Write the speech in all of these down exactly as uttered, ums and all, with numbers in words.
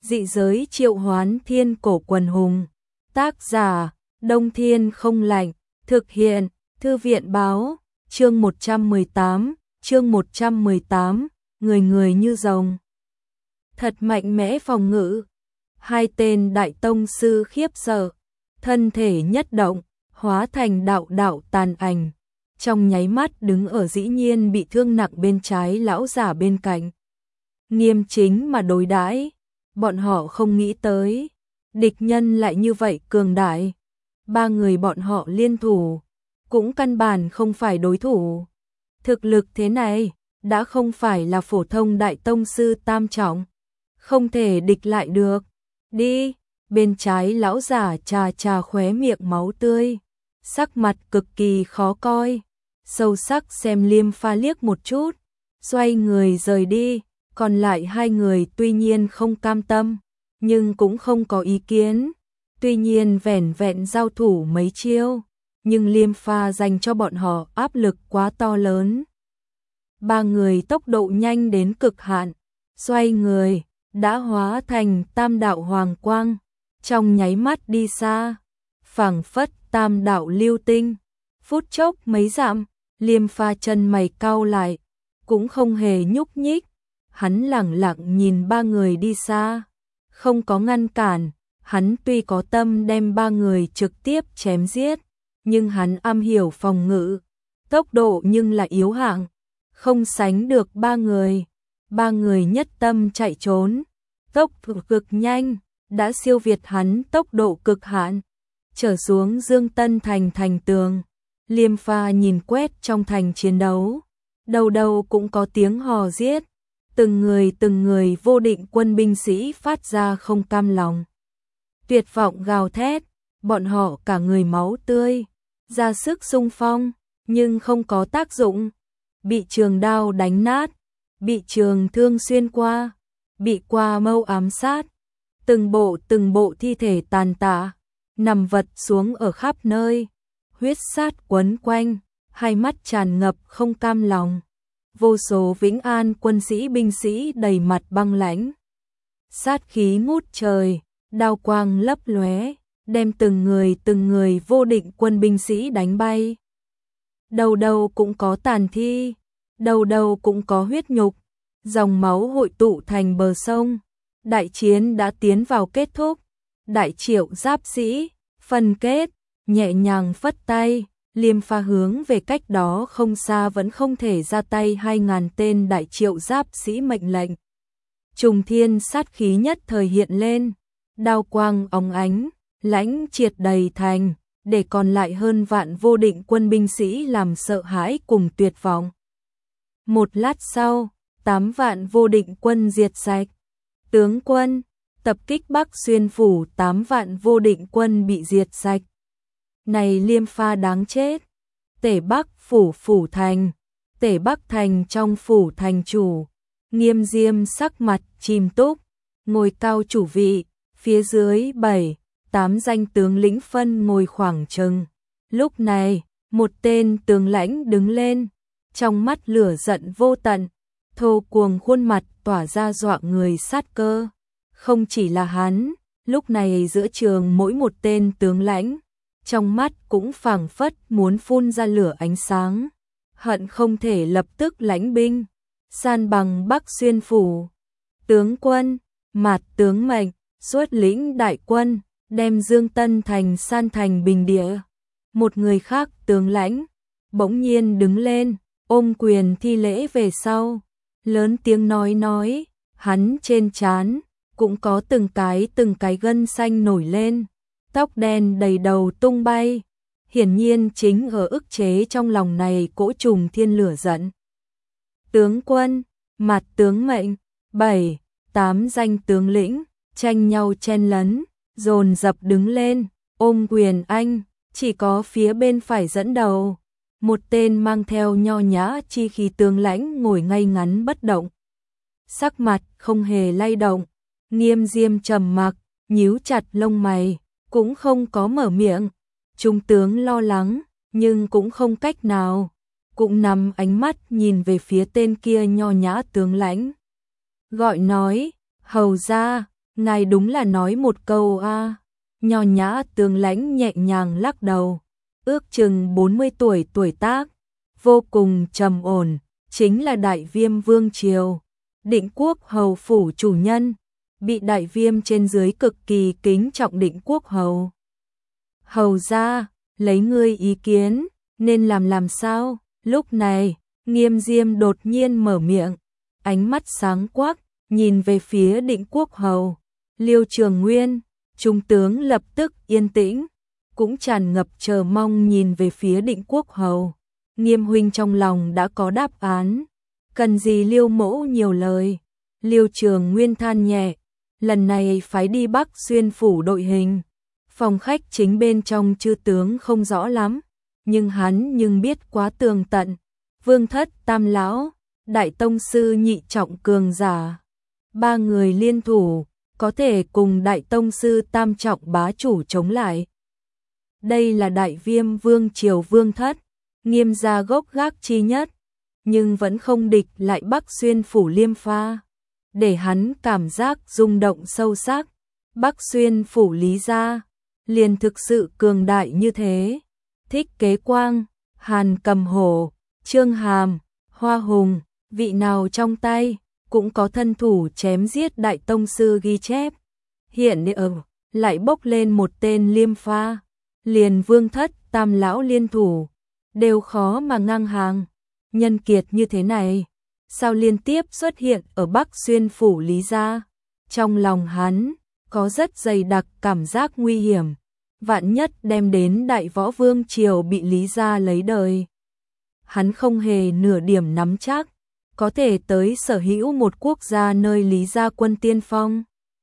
Dị giới triệu hoán thiên cổ quần hùng. Tác giả, Đông Thiên không lạnh. Thực hiện, Thư viện báo. Chương một trăm mười tám, chương một trăm mười tám, người người như rồng. Thật mạnh mẽ phòng ngự. Hai tên đại tông sư khiếp sợ, thân thể nhất động, hóa thành đạo đạo tàn ảnh. Trong nháy mắt đứng ở dĩ nhiên bị thương nặng bên trái lão giả bên cạnh. Nghiêm chính mà đối đãi, bọn họ không nghĩ tới, địch nhân lại như vậy cường đại. Ba người bọn họ liên thủ, cũng căn bản không phải đối thủ. Thực lực thế này, đã không phải là phổ thông đại tông sư tam trọng, không thể địch lại được. Đi, bên trái lão giả trà trà khóe miệng máu tươi, sắc mặt cực kỳ khó coi, sâu sắc xem Liêm Pha liếc một chút, xoay người rời đi. Còn lại hai người tuy nhiên không cam tâm, nhưng cũng không có ý kiến. Tuy nhiên vẻn vẹn giao thủ mấy chiêu, nhưng Liêm Pha dành cho bọn họ áp lực quá to lớn. Ba người tốc độ nhanh đến cực hạn, xoay người, đã hóa thành tam đạo hoàng quang, trong nháy mắt đi xa, phảng phất tam đạo lưu tinh. Phút chốc mấy dặm, Liêm Pha chân mày cau lại, cũng không hề nhúc nhích. Hắn lẳng lặng nhìn ba người đi xa, không có ngăn cản. Hắn tuy có tâm đem ba người trực tiếp chém giết, nhưng hắn am hiểu phòng ngự, tốc độ nhưng lại yếu hạng, không sánh được ba người. Ba người nhất tâm chạy trốn, tốc độ cực nhanh, đã siêu việt hắn tốc độ cực hạn. Trở xuống Dương Tân thành thành tường, Liêm Pha nhìn quét trong thành chiến đấu, đầu đầu cũng có tiếng hò giết. Từng người từng người vô định quân binh sĩ phát ra không cam lòng, tuyệt vọng gào thét, bọn họ cả người máu tươi, ra sức xung phong, nhưng không có tác dụng, bị trường đao đánh nát, bị trường thương xuyên qua, bị qua mâu ám sát, từng bộ từng bộ thi thể tàn tạ, nằm vật xuống ở khắp nơi, huyết sát quấn quanh, hai mắt tràn ngập không cam lòng. Vô số Vĩnh An quân sĩ binh sĩ đầy mặt băng lãnh, sát khí ngút trời, đao quang lấp lóe, đem từng người từng người vô định quân binh sĩ đánh bay. Đầu đầu cũng có tàn thi, đầu đầu cũng có huyết nhục, dòng máu hội tụ thành bờ sông. Đại chiến đã tiến vào kết thúc. Đại triệu giáp sĩ, phân kết, nhẹ nhàng phất tay. Liêm Pha hướng về cách đó không xa vẫn không thể ra tay hai ngàn tên đại triệu giáp sĩ mệnh lệnh. Trùng thiên sát khí nhất thời hiện lên, đao quang óng ánh, lãnh triệt đầy thành, để còn lại hơn vạn vô định quân binh sĩ làm sợ hãi cùng tuyệt vọng. Một lát sau, tám vạn vô định quân diệt sạch. Tướng quân, tập kích Bắc Xuyên phủ, tám vạn vô định quân bị diệt sạch. Này Liêm Pha đáng chết. Tể Bắc phủ phủ thành, Tể Bắc thành trong phủ thành chủ, Nghiêm Diêm sắc mặt chìm túc, ngồi cao chủ vị, phía dưới bảy, tám danh tướng lĩnh phân ngồi khoảng chừng. Lúc này, một tên tướng lãnh đứng lên, trong mắt lửa giận vô tận, thô cuồng khuôn mặt tỏa ra dọa người sát cơ. Không chỉ là hắn, lúc này giữa trường mỗi một tên tướng lãnh, trong mắt cũng phảng phất muốn phun ra lửa ánh sáng, hận không thể lập tức lãnh binh, san bằng Bắc Xuyên phủ. Tướng quân, Mạt tướng mệnh, xuất lĩnh đại quân, đem Dương Tân thành san thành bình địa. Một người khác tướng lãnh, bỗng nhiên đứng lên, ôm quyền thi lễ về sau, lớn tiếng nói nói, hắn trên trán cũng có từng cái từng cái gân xanh nổi lên. Tóc đen đầy đầu tung bay, hiển nhiên chính ở ức chế trong lòng này cỗ trùng thiên lửa giận. Tướng quân, Mạt tướng mệnh, bảy, tám danh tướng lĩnh, tranh nhau chen lấn, dồn dập đứng lên, ôm quyền anh, chỉ có phía bên phải dẫn đầu. Một tên mang theo nho nhã chi khí tướng lãnh ngồi ngay ngắn bất động, sắc mặt không hề lay động. Nghiêm Diêm trầm mặc, nhíu chặt lông mày, cũng không có mở miệng. Trung tướng lo lắng, nhưng cũng không cách nào, cũng nằm ánh mắt nhìn về phía tên kia nho nhã tướng lãnh. Gọi nói, hầu ra, ngài đúng là nói một câu a. Nho nhã tướng lãnh nhẹ nhàng lắc đầu, ước chừng bốn mươi tuổi tuổi tác, vô cùng trầm ổn, chính là Đại Viêm vương triều, Định Quốc hầu phủ chủ nhân, bị Đại Viêm trên dưới cực kỳ kính trọng Định Quốc hầu. Hầu gia, lấy ngươi ý kiến, nên làm làm sao? Lúc này, Nghiêm Diêm đột nhiên mở miệng, ánh mắt sáng quắc, nhìn về phía Định Quốc hầu. Liêu Trường Nguyên, trung tướng lập tức yên tĩnh, cũng tràn ngập chờ mong nhìn về phía Định Quốc hầu. Nghiêm huynh trong lòng đã có đáp án, cần gì Liêu mẫu nhiều lời. Liêu Trường Nguyên than nhẹ, lần này phái đi Bắc Xuyên phủ đội hình. Phòng khách chính bên trong chư tướng không rõ lắm, nhưng hắn nhưng biết quá tường tận. Vương thất tam lão, đại tông sư nhị trọng cường giả, ba người liên thủ, có thể cùng đại tông sư tam trọng bá chủ chống lại. Đây là Đại Viêm vương triều vương thất, Nghiêm gia gốc gác chi nhất, nhưng vẫn không địch lại Bắc Xuyên phủ Liêm Pha, để hắn cảm giác rung động sâu sắc. Bắc Xuyên phủ Lý gia liền thực sự cường đại như thế. Thích Kế Quang, Hàn Cầm Hổ, Trương Hàm, Hoa Hùng, vị nào trong tay cũng có thân thủ chém giết đại tông sư ghi chép. Hiện ở lại bốc lên một tên Liêm Pha, liền vương thất tam lão liên thủ, đều khó mà ngang hàng. Nhân kiệt như thế này, sao liên tiếp xuất hiện ở Bắc Xuyên phủ Lý gia? Trong lòng hắn có rất dày đặc cảm giác nguy hiểm, vạn nhất đem đến Đại Võ vương triều bị Lý gia lấy đời. Hắn không hề nửa điểm nắm chắc có thể tới sở hữu một quốc gia nơi Lý gia quân tiên phong.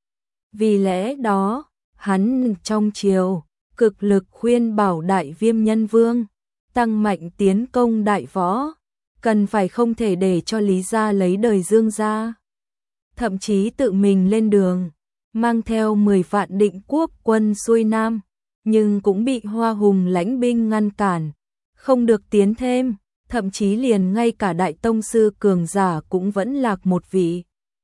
Vì lẽ đó, hắn trong triều cực lực khuyên bảo Đại Viêm nhân vương tăng mạnh tiến công Đại Võ, cần phải không thể để cho Lý gia lấy đời Dương gia. Thậm chí tự mình lên đường, mang theo mười vạn Định Quốc quân xuôi nam, nhưng cũng bị Hoa Hùng lãnh binh ngăn cản, không được tiến thêm, thậm chí liền ngay cả đại tông sư cường giả cũng vẫn lạc một vị.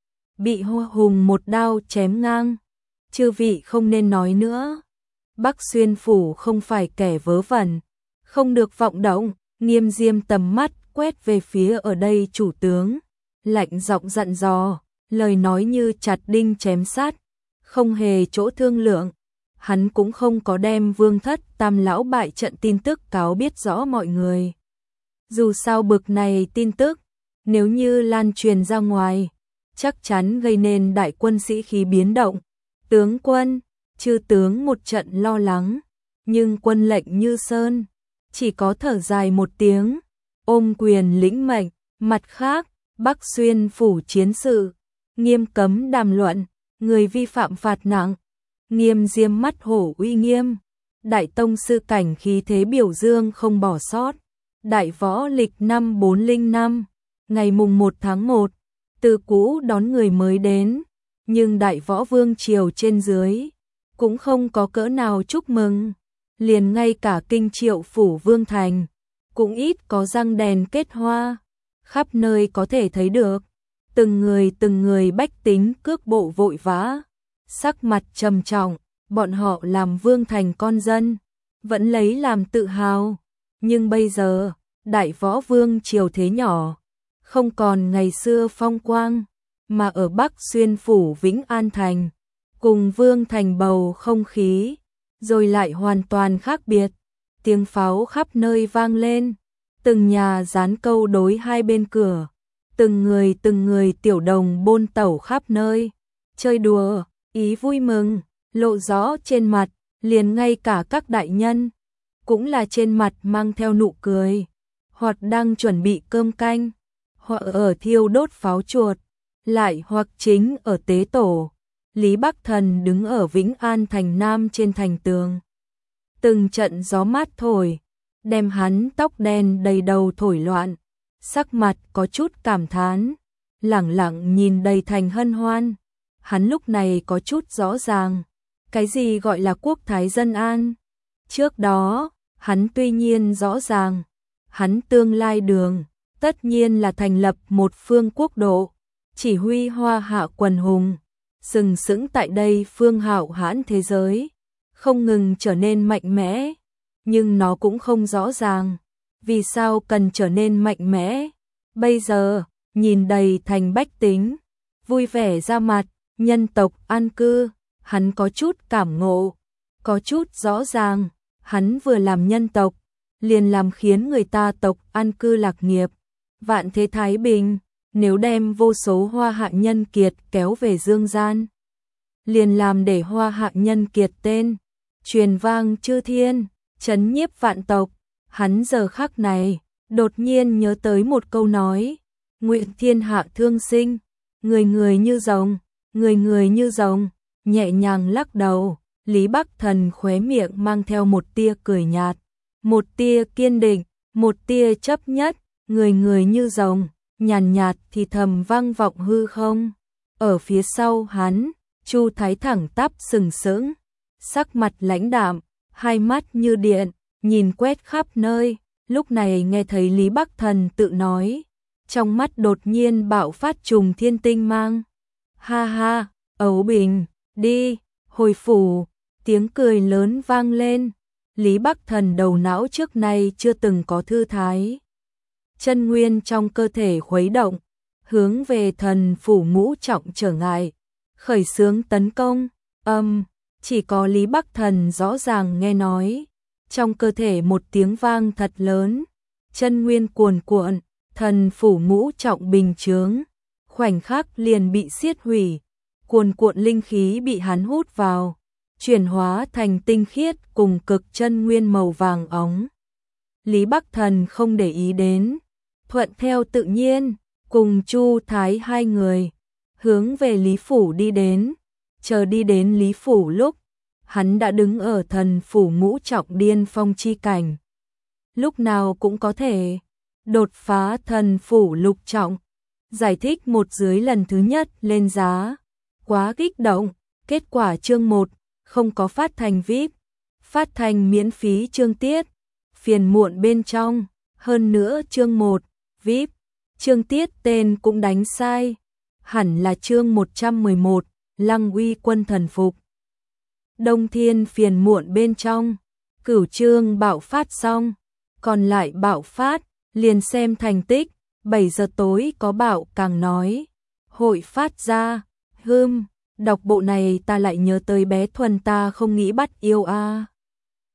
Bị Hoa Hùng một đao chém ngang, chư vị không nên nói nữa. Bắc Xuyên phủ không phải kẻ vớ vẩn, không được vọng động. Nghiêm Diêm tầm mắt quét về phía ở đây chủ tướng, lạnh giọng dặn dò, lời nói như chặt đinh chém sát, không hề chỗ thương lượng. Hắn cũng không có đem vương thất tam lão bại trận tin tức cáo biết rõ mọi người. Dù sao bực này tin tức, nếu như lan truyền ra ngoài, chắc chắn gây nên đại quân sĩ khí biến động. Tướng quân, chư tướng một trận lo lắng, nhưng quân lệnh như sơn, chỉ có thở dài một tiếng, ôm quyền lĩnh mệnh. Mặt khác, Bắc Xuyên phủ chiến sự, nghiêm cấm đàm luận, người vi phạm phạt nặng. Nghiêm Diêm mắt hổ uy nghiêm, đại tông sư cảnh khí thế biểu dương không bỏ sót. Đại Võ lịch năm bốn không năm, ngày mùng một tháng một, từ cũ đón người mới đến, nhưng Đại Võ vương triều trên dưới cũng không có cỡ nào chúc mừng, liền ngay cả kinh Triệu phủ vương thành cũng ít có răng đèn kết hoa, khắp nơi có thể thấy được từng người từng người bách tính cước bộ vội vã, sắc mặt trầm trọng. Bọn họ làm vương thành con dân, vẫn lấy làm tự hào, nhưng bây giờ Đại Võ vương triều thế nhỏ, không còn ngày xưa phong quang, mà ở Bắc Xuyên phủ Vĩnh An thành, cùng vương thành bầu không khí rồi lại hoàn toàn khác biệt. Tiếng pháo khắp nơi vang lên, từng nhà dán câu đối hai bên cửa, từng người từng người tiểu đồng bôn tẩu khắp nơi, chơi đùa, ý vui mừng lộ rõ trên mặt, liền ngay cả các đại nhân cũng là trên mặt mang theo nụ cười, hoặc đang chuẩn bị cơm canh, hoặc ở thiêu đốt pháo chuột, lại hoặc chính ở tế tổ. Lý Bắc Thần đứng ở Vĩnh An thành Nam trên thành tường, từng trận gió mát thổi, đem hắn tóc đen đầy đầu thổi loạn, sắc mặt có chút cảm thán, lẳng lặng nhìn đầy thành hân hoan. Hắn lúc này có chút rõ ràng, cái gì gọi là quốc thái dân an. Trước đó, hắn tuy nhiên rõ ràng, hắn tương lai đường, tất nhiên là thành lập một phương quốc độ, chỉ huy hoa hạ quần hùng, sừng sững tại đây phương hạo hãn thế giới, không ngừng trở nên mạnh mẽ, nhưng nó cũng không rõ ràng, vì sao cần trở nên mạnh mẽ. Bây giờ, nhìn đầy thành bách tính, vui vẻ ra mặt, nhân tộc an cư, hắn có chút cảm ngộ, có chút rõ ràng, hắn vừa làm nhân tộc, liền làm khiến người ta tộc an cư lạc nghiệp, vạn thế thái bình, nếu đem vô số hoa hạ nhân kiệt kéo về dương gian, liền làm để hoa hạ nhân kiệt tên truyền vang chư thiên, chấn nhiếp vạn tộc. Hắn giờ khắc này đột nhiên nhớ tới một câu nói, nguyện thiên hạ thương sinh, người người như rồng, người người như rồng. Nhẹ nhàng lắc đầu, Lý Bắc Thần khóe miệng mang theo một tia cười nhạt, một tia kiên định, một tia chấp nhất, người người như rồng, nhàn nhạt thì thầm vang vọng hư không. Ở phía sau hắn, Chu Thái thẳng tắp sừng sững, sắc mặt lãnh đạm, hai mắt như điện, nhìn quét khắp nơi. Lúc này nghe thấy Lý Bắc Thần tự nói, trong mắt đột nhiên bạo phát trùng thiên tinh mang. Ha ha, Ấu Bình, đi, hồi phủ. Tiếng cười lớn vang lên. Lý Bắc Thần đầu não trước nay chưa từng có thư thái, chân nguyên trong cơ thể khuấy động, hướng về thần phủ ngũ trọng trở ngại, khởi xướng tấn công. Âm, um, chỉ có Lý Bắc Thần rõ ràng nghe nói, trong cơ thể một tiếng vang thật lớn, chân nguyên cuồn cuộn, thần phủ ngũ trọng bình chướng, khoảnh khắc liền bị xiết hủy, cuồn cuộn linh khí bị hắn hút vào, chuyển hóa thành tinh khiết cùng cực chân nguyên màu vàng óng. Lý Bắc Thần không để ý đến, thuận theo tự nhiên, cùng Chu Thái hai người, hướng về Lý Phủ đi đến. Chờ đi đến Lý Phủ lúc, hắn đã đứng ở thần phủ ngũ trọng điên phong chi cảnh. Lúc nào cũng có thể đột phá thần phủ lục trọng. Giải thích một dưới lần thứ nhất lên giá, quá kích động. Kết quả chương một không có phát thành vi ai pi, phát thành miễn phí chương tiết, phiền muộn bên trong. Hơn nữa chương một vi ai pi, chương tiết tên cũng đánh sai, hẳn là chương một trăm mười một, Lăng Uy quân thần phục. Đông Thiên phiền muộn bên trong, cửu chương bạo phát xong, còn lại bạo phát, liền xem thành tích. Bảy giờ tối có bạo càng nói, hội phát ra, hưm, đọc bộ này ta lại nhớ tới bé Thuần ta không nghĩ bắt yêu a. À.